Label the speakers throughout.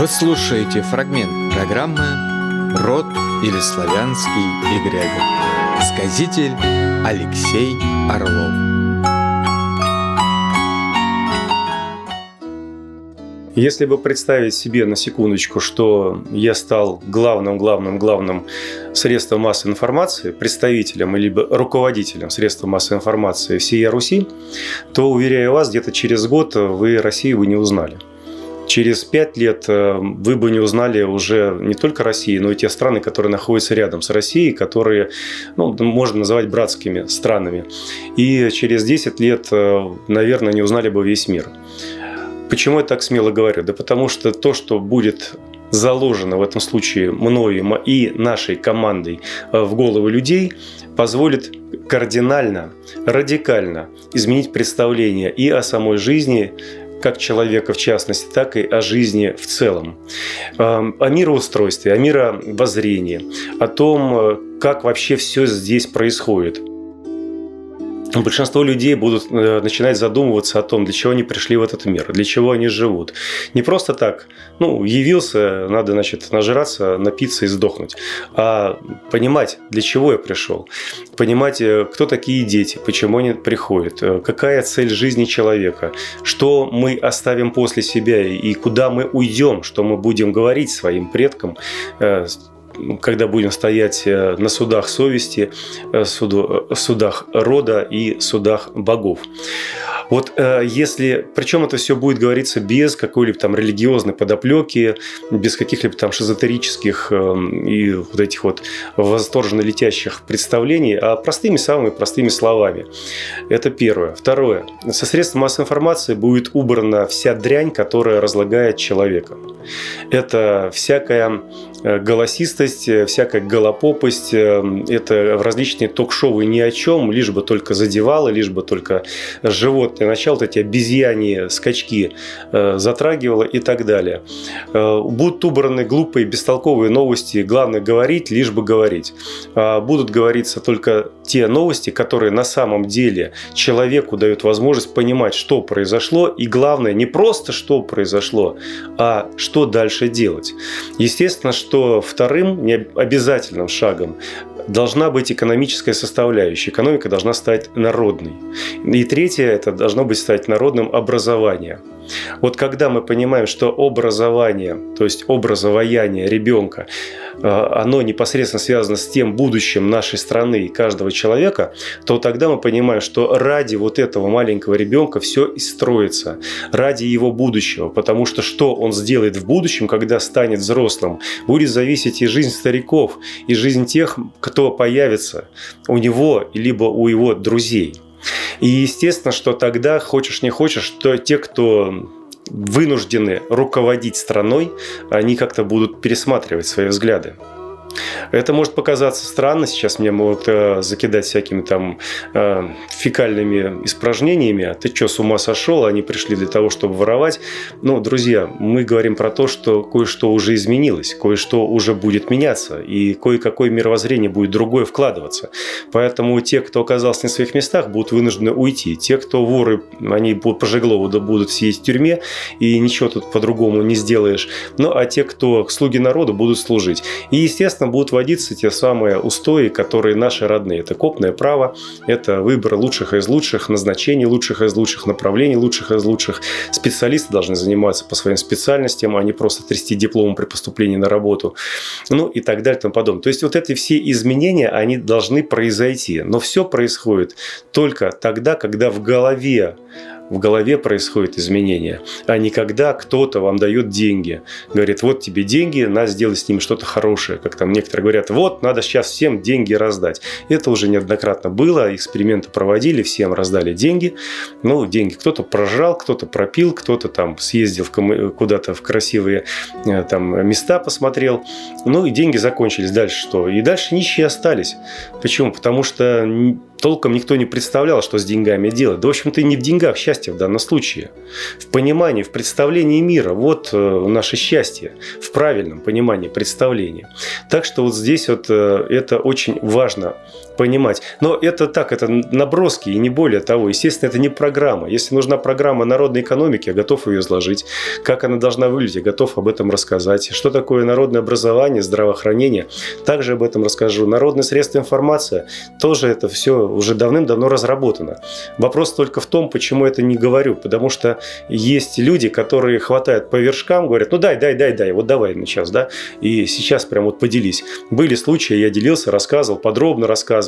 Speaker 1: Вы слушаете фрагмент программы «Род или славянский эгрегор». Сказитель Алексей Орлов.
Speaker 2: Если бы представить себе на секундочку, что я стал главным средством массовой информации, представителем или руководителем средств массовой информации всей Руси, то, уверяю вас, где-то через год вы Россию бы не узнали. Через 5 лет вы бы не узнали уже не только Россию, но и те страны, которые находятся рядом с Россией, которые можно называть братскими странами. И через 10 лет, наверное, не узнали бы весь мир. Почему я так смело говорю? Да потому что то, что будет заложено в этом случае мною и нашей командой в головы людей, позволит кардинально, радикально изменить представление и о самой жизни, как человека в частности, так и о жизни в целом. О мироустройстве, о мировоззрении, о том, как вообще все здесь происходит. Большинство людей будут начинать задумываться о том, для чего они пришли в этот мир, для чего они живут. Не просто так, явился, надо, нажраться, напиться и сдохнуть, а понимать, для чего я пришел, понимать, кто такие дети, почему они приходят, какая цель жизни человека, что мы оставим после себя и куда мы уйдем, что мы будем говорить своим предкам, когда будем стоять на судах совести, судах рода и судах богов. Причем это все будет говориться без какой-либо религиозной подоплеки, без каких-либо шизотерических и этих восторженно летящих представлений, а самыми простыми словами. Это первое. Второе. Со средств массовой информации будет убрана вся дрянь, которая разлагает человека. Это всякая голосистость, всякая голопопость, это различные ток-шоу ни о чем, лишь бы только задевало, лишь бы только животное начало, эти обезьяньи скачки затрагивало и так далее. Будут убраны глупые, бестолковые новости, главное говорить, лишь бы говорить. Будут говориться только те новости, которые на самом деле человеку дают возможность понимать, что произошло, и главное, не просто что произошло, а что дальше делать. Естественно, что вторым обязательным шагом должна быть экономическая составляющая. Экономика должна стать народной. И третье, это должно быть стать народным образование. Когда мы понимаем, что образование, то есть образование ребенка, оно непосредственно связано с тем будущим нашей страны и каждого человека, то тогда мы понимаем, что ради этого маленького ребенка все и строится, ради его будущего, потому что он сделает в будущем, когда станет взрослым, будет зависеть и жизнь стариков, и жизнь тех, кто появится у него, либо у его друзей. И естественно, что тогда, хочешь не хочешь, что те, кто вынуждены руководить страной, они как-то будут пересматривать свои взгляды. Это может показаться странно, сейчас меня могут закидать всякими фекальными испражнениями. А ты что, с ума сошел? Они пришли для того, чтобы воровать. Друзья, мы говорим про то, что кое-что уже изменилось, кое-что уже будет меняться, и кое-какое мировоззрение будет другое вкладываться. Поэтому те, кто оказался на своих местах, будут вынуждены уйти. Те, кто воры, они по Жеглову будут сидеть в тюрьме, и ничего тут по-другому не сделаешь. А те, кто слуги народа, будут служить. И, естественно, будут вводиться те самые устои, которые наши родные. Это копное право, это выбор лучших из лучших, назначений лучших из лучших, направлений лучших из лучших. Специалисты должны заниматься по своим специальностям, а не просто трясти дипломом при поступлении на работу. И так далее и тому подобное. То есть эти все изменения, они должны произойти. Но все происходит только тогда, когда в голове происходит изменение, а не когда кто-то вам дает деньги. Говорит, вот тебе деньги, надо сделать с ними что-то хорошее. Как некоторые говорят, надо сейчас всем деньги раздать. Это уже неоднократно было, эксперименты проводили, всем раздали деньги. Деньги кто-то прожрал, кто-то пропил, кто-то съездил куда-то в красивые места посмотрел. И деньги закончились. Дальше что? И дальше нищие остались. Почему? Потому что толком никто не представлял, что с деньгами делать. Да, в общем-то, и не в деньгах счастье в данном случае. В понимании, в представлении мира. Вот наше счастье. В правильном понимании, представлении. Так что вот здесь вот это очень важно понимать. Но это так, это наброски и не более того. Естественно, это не программа. Если нужна программа народной экономики, я готов ее изложить. Как она должна выглядеть, я готов об этом рассказать. Что такое народное образование, здравоохранение, также об этом расскажу. Народные средства информации, тоже это все уже давным-давно разработано. Вопрос только в том, почему это не говорю. Потому что есть люди, которые хватают по вершкам, говорят, ну дай, вот давай сейчас, да, и сейчас прям вот поделись. Были случаи, я делился, рассказывал, подробно рассказывал.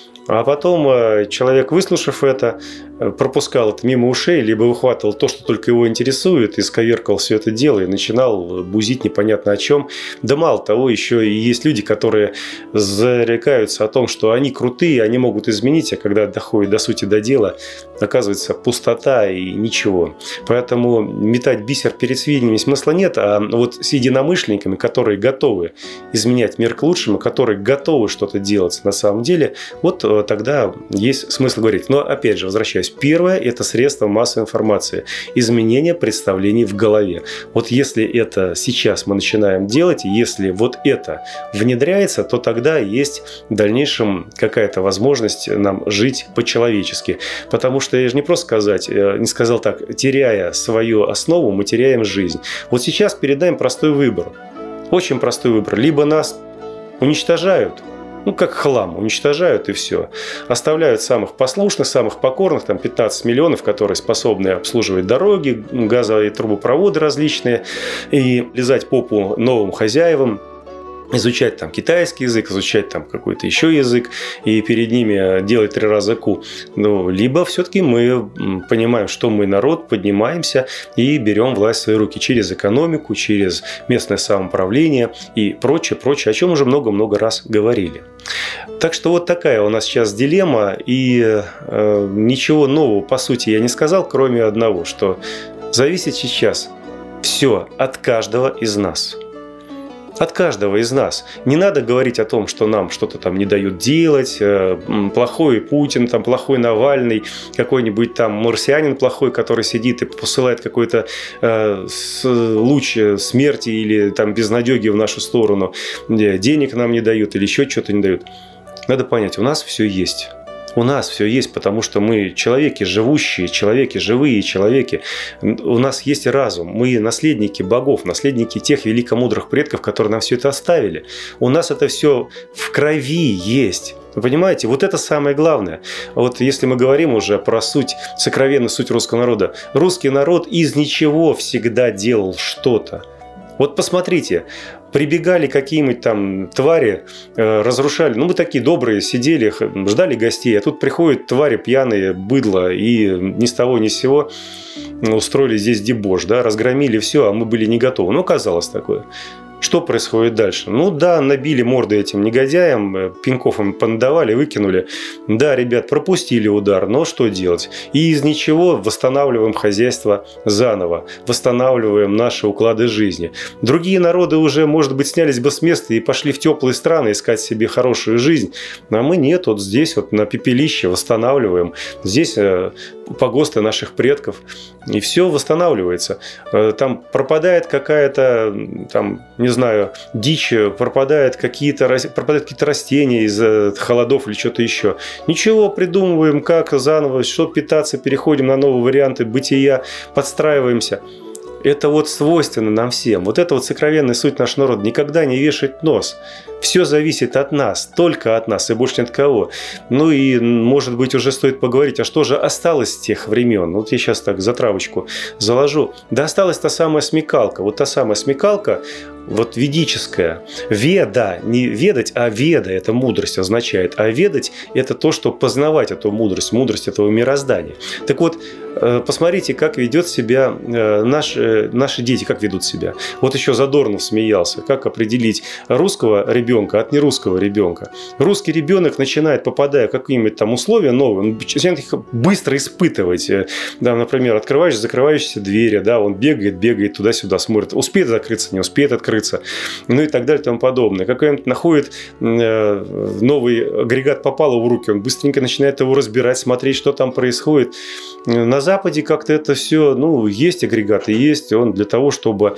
Speaker 2: А потом человек, выслушав это, пропускал это мимо ушей, либо выхватывал то, что только его интересует, и сковеркал все это дело, и начинал бузить непонятно о чем. Да мало того, еще и есть люди, которые зарекаются о том, что они крутые, они могут изменить, а когда доходит до сути, до дела, оказывается пустота и ничего. Поэтому метать бисер перед свиньями смысла нет, а вот с единомышленниками, которые готовы изменять мир к лучшему, которые готовы что-то делать на самом деле, вот тогда есть смысл говорить. Но опять же, возвращаюсь. Первое – это средство массовой информации. Изменение представлений в голове. Вот если это сейчас мы начинаем делать, если вот это внедряется, то тогда есть в дальнейшем какая-то возможность нам жить по-человечески. Потому что я же не просто не сказал так, теряя свою основу, мы теряем жизнь. Вот сейчас передаем простой выбор. Очень простой выбор. Либо нас уничтожают, как хлам, уничтожают и все. Оставляют самых послушных, самых покорных, там 15 миллионов, которые способны обслуживать дороги, газовые трубопроводы различные и лизать попу новым хозяевам. Изучать там китайский язык, изучать там какой-то еще язык и перед ними делать 3 раза ку. Либо все-таки мы понимаем, что мы народ, поднимаемся и берем власть в свои руки через экономику, через местное самоуправление и прочее, о чем уже много-много раз говорили. Так что вот такая у нас сейчас дилемма, и ничего нового по сути я не сказал, кроме одного, что зависит сейчас все от каждого из нас. От каждого из нас. Не надо говорить о том, что нам что-то там не дают делать, плохой Путин, там, плохой Навальный, какой-нибудь там марсианин плохой, который сидит и посылает какой-то луч смерти или там безнадеги в нашу сторону, денег нам не дают или еще что-то не дают. Надо понять, у нас все есть. У нас все есть, потому что мы человеки живущие, человеки живые, человеки. У нас есть разум. Мы наследники богов, наследники тех великомудрых предков, которые нам все это оставили. У нас это все в крови есть. Вы понимаете? Вот это самое главное. Вот если мы говорим уже про суть, сокровенную суть русского народа. Русский народ из ничего всегда делал что-то. Вот посмотрите, прибегали какие-нибудь там твари, разрушали. Мы такие добрые сидели, ждали гостей. А тут приходят твари пьяные, быдло, и ни с того ни с сего устроили здесь дебош, да, разгромили все, а мы были не готовы. Оказалось такое. Что происходит дальше? Набили морды этим негодяям, пинков им понадавали, выкинули. Да, ребят, пропустили удар, но что делать? И из ничего восстанавливаем хозяйство заново, восстанавливаем наши уклады жизни. Другие народы уже, может быть, снялись бы с места и пошли в теплые страны искать себе хорошую жизнь. А мы нет, вот здесь вот на пепелище восстанавливаем. Здесь погосты наших предков. И все восстанавливается. Там пропадает какая-то, там, не знаю, дичь, пропадают какие-то растения из холодов или что-то еще. Ничего, придумываем, как заново, что питаться, переходим на новые варианты бытия, подстраиваемся. Это вот свойственно нам всем. Вот это вот сокровенная суть нашего народа. Никогда не вешать нос. Все зависит от нас, только от нас и больше ни от кого. И, может быть, уже стоит поговорить, а что же осталось с тех времен? Вот я сейчас так затравочку заложу. Да осталась та самая смекалка. Вот та самая смекалка, вот ведическая. Веда, не ведать, а веда – это мудрость означает. А ведать – это то, что познавать эту мудрость, мудрость этого мироздания. Так вот, посмотрите, как ведет себя наши дети, как ведут себя. Вот еще Задорнов смеялся, как определить русского ребенка от нерусского ребенка. Русский ребенок начинает, попадая в какие-нибудь там условия новые, он начинает их быстро испытывать. Да, например, открываешь, закрываешься двери, да, он бегает туда-сюда, смотрит, успеет закрыться, не успеет открыться. укрыться, ну и так далее и тому подобное. Какой-нибудь находит новый агрегат, попало в руки, он быстренько начинает его разбирать, смотреть, что там происходит. На Западе как-то это все, есть агрегаты, есть он для того, чтобы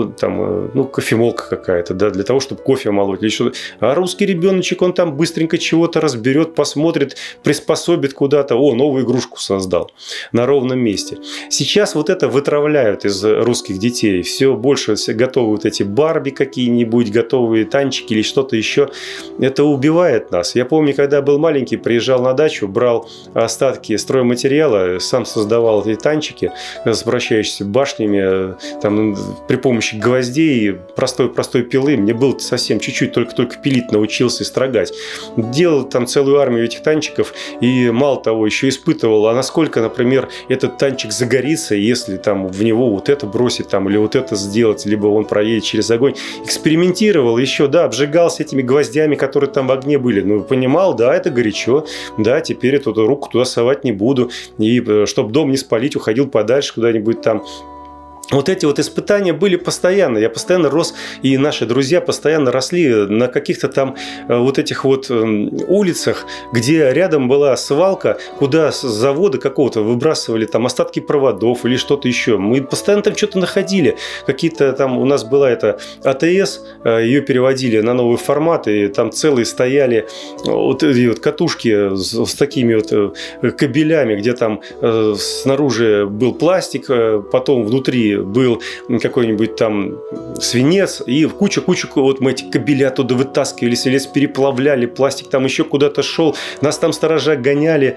Speaker 2: кофемолка какая-то, да, для того, чтобы кофе молоть или что-то. А русский ребеночек, он там быстренько чего-то разберет, посмотрит, приспособит куда-то, новую игрушку создал на ровном месте. Сейчас вот это вытравляют из русских детей. Все больше готовы вот эти Барби какие-нибудь, готовые танчики или что-то еще. Это убивает нас. Я помню, когда я был маленький, приезжал на дачу, брал остатки стройматериала, сам создавал эти танчики с вращающимися башнями, там, при помощи гвоздей, простой пилы. Мне было совсем чуть-чуть, только пилить научился и строгать. Делал там целую армию этих танчиков и, мало того, еще испытывал, а насколько, например, этот танчик загорится, если там в него вот это бросить там, или вот это сделать, либо он проедет через огонь. Экспериментировал еще, да, обжигался этими гвоздями, которые там в огне были. Понимал, да, это горячо, да, теперь эту руку туда совать не буду. И чтобы дом не спалить, уходил подальше куда-нибудь там. Вот эти вот испытания были постоянно. Я постоянно рос, и наши друзья постоянно росли на каких-то там вот этих вот улицах, где рядом была свалка, куда с завода какого-то выбрасывали там остатки проводов или что-то еще. Мы постоянно там что-то находили. Какие-то там у нас была эта АТС, ее переводили на новый формат, и там целые стояли вот эти вот катушки с такими вот кабелями, где там снаружи был пластик, потом внутри был какой-нибудь там свинец, и куча вот мы эти кабели оттуда вытаскивали, свинец переплавляли, пластик там еще куда-то шел, нас там сторожа гоняли,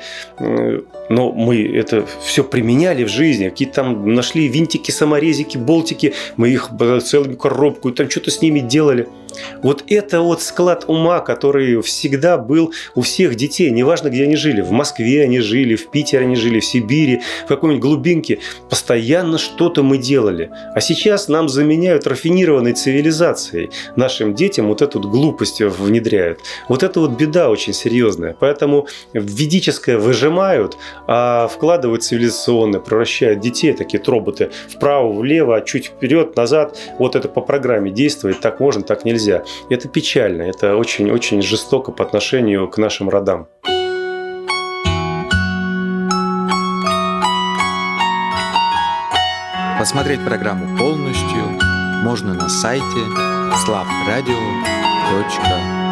Speaker 2: но мы это все применяли в жизни, какие-то там нашли винтики, саморезики, болтики, мы их целую коробку, там что-то с ними делали. Вот это вот склад ума, который всегда был у всех детей, неважно, где они жили, в Москве они жили, в Питере они жили, в Сибири, в какой-нибудь глубинке, постоянно что-то мы делали. А сейчас нам заменяют рафинированной цивилизацией, нашим детям вот эту вот глупость внедряют. Вот это вот беда очень серьезная. Поэтому ведическое выжимают, а вкладывают цивилизационное, превращают детей, такие роботы, вправо, влево, чуть вперед, назад. Вот это по программе действует, так можно, так нельзя. Это печально, это очень-очень жестоко по отношению к нашим родам.
Speaker 1: Посмотреть программу полностью можно на сайте slavradio.ru.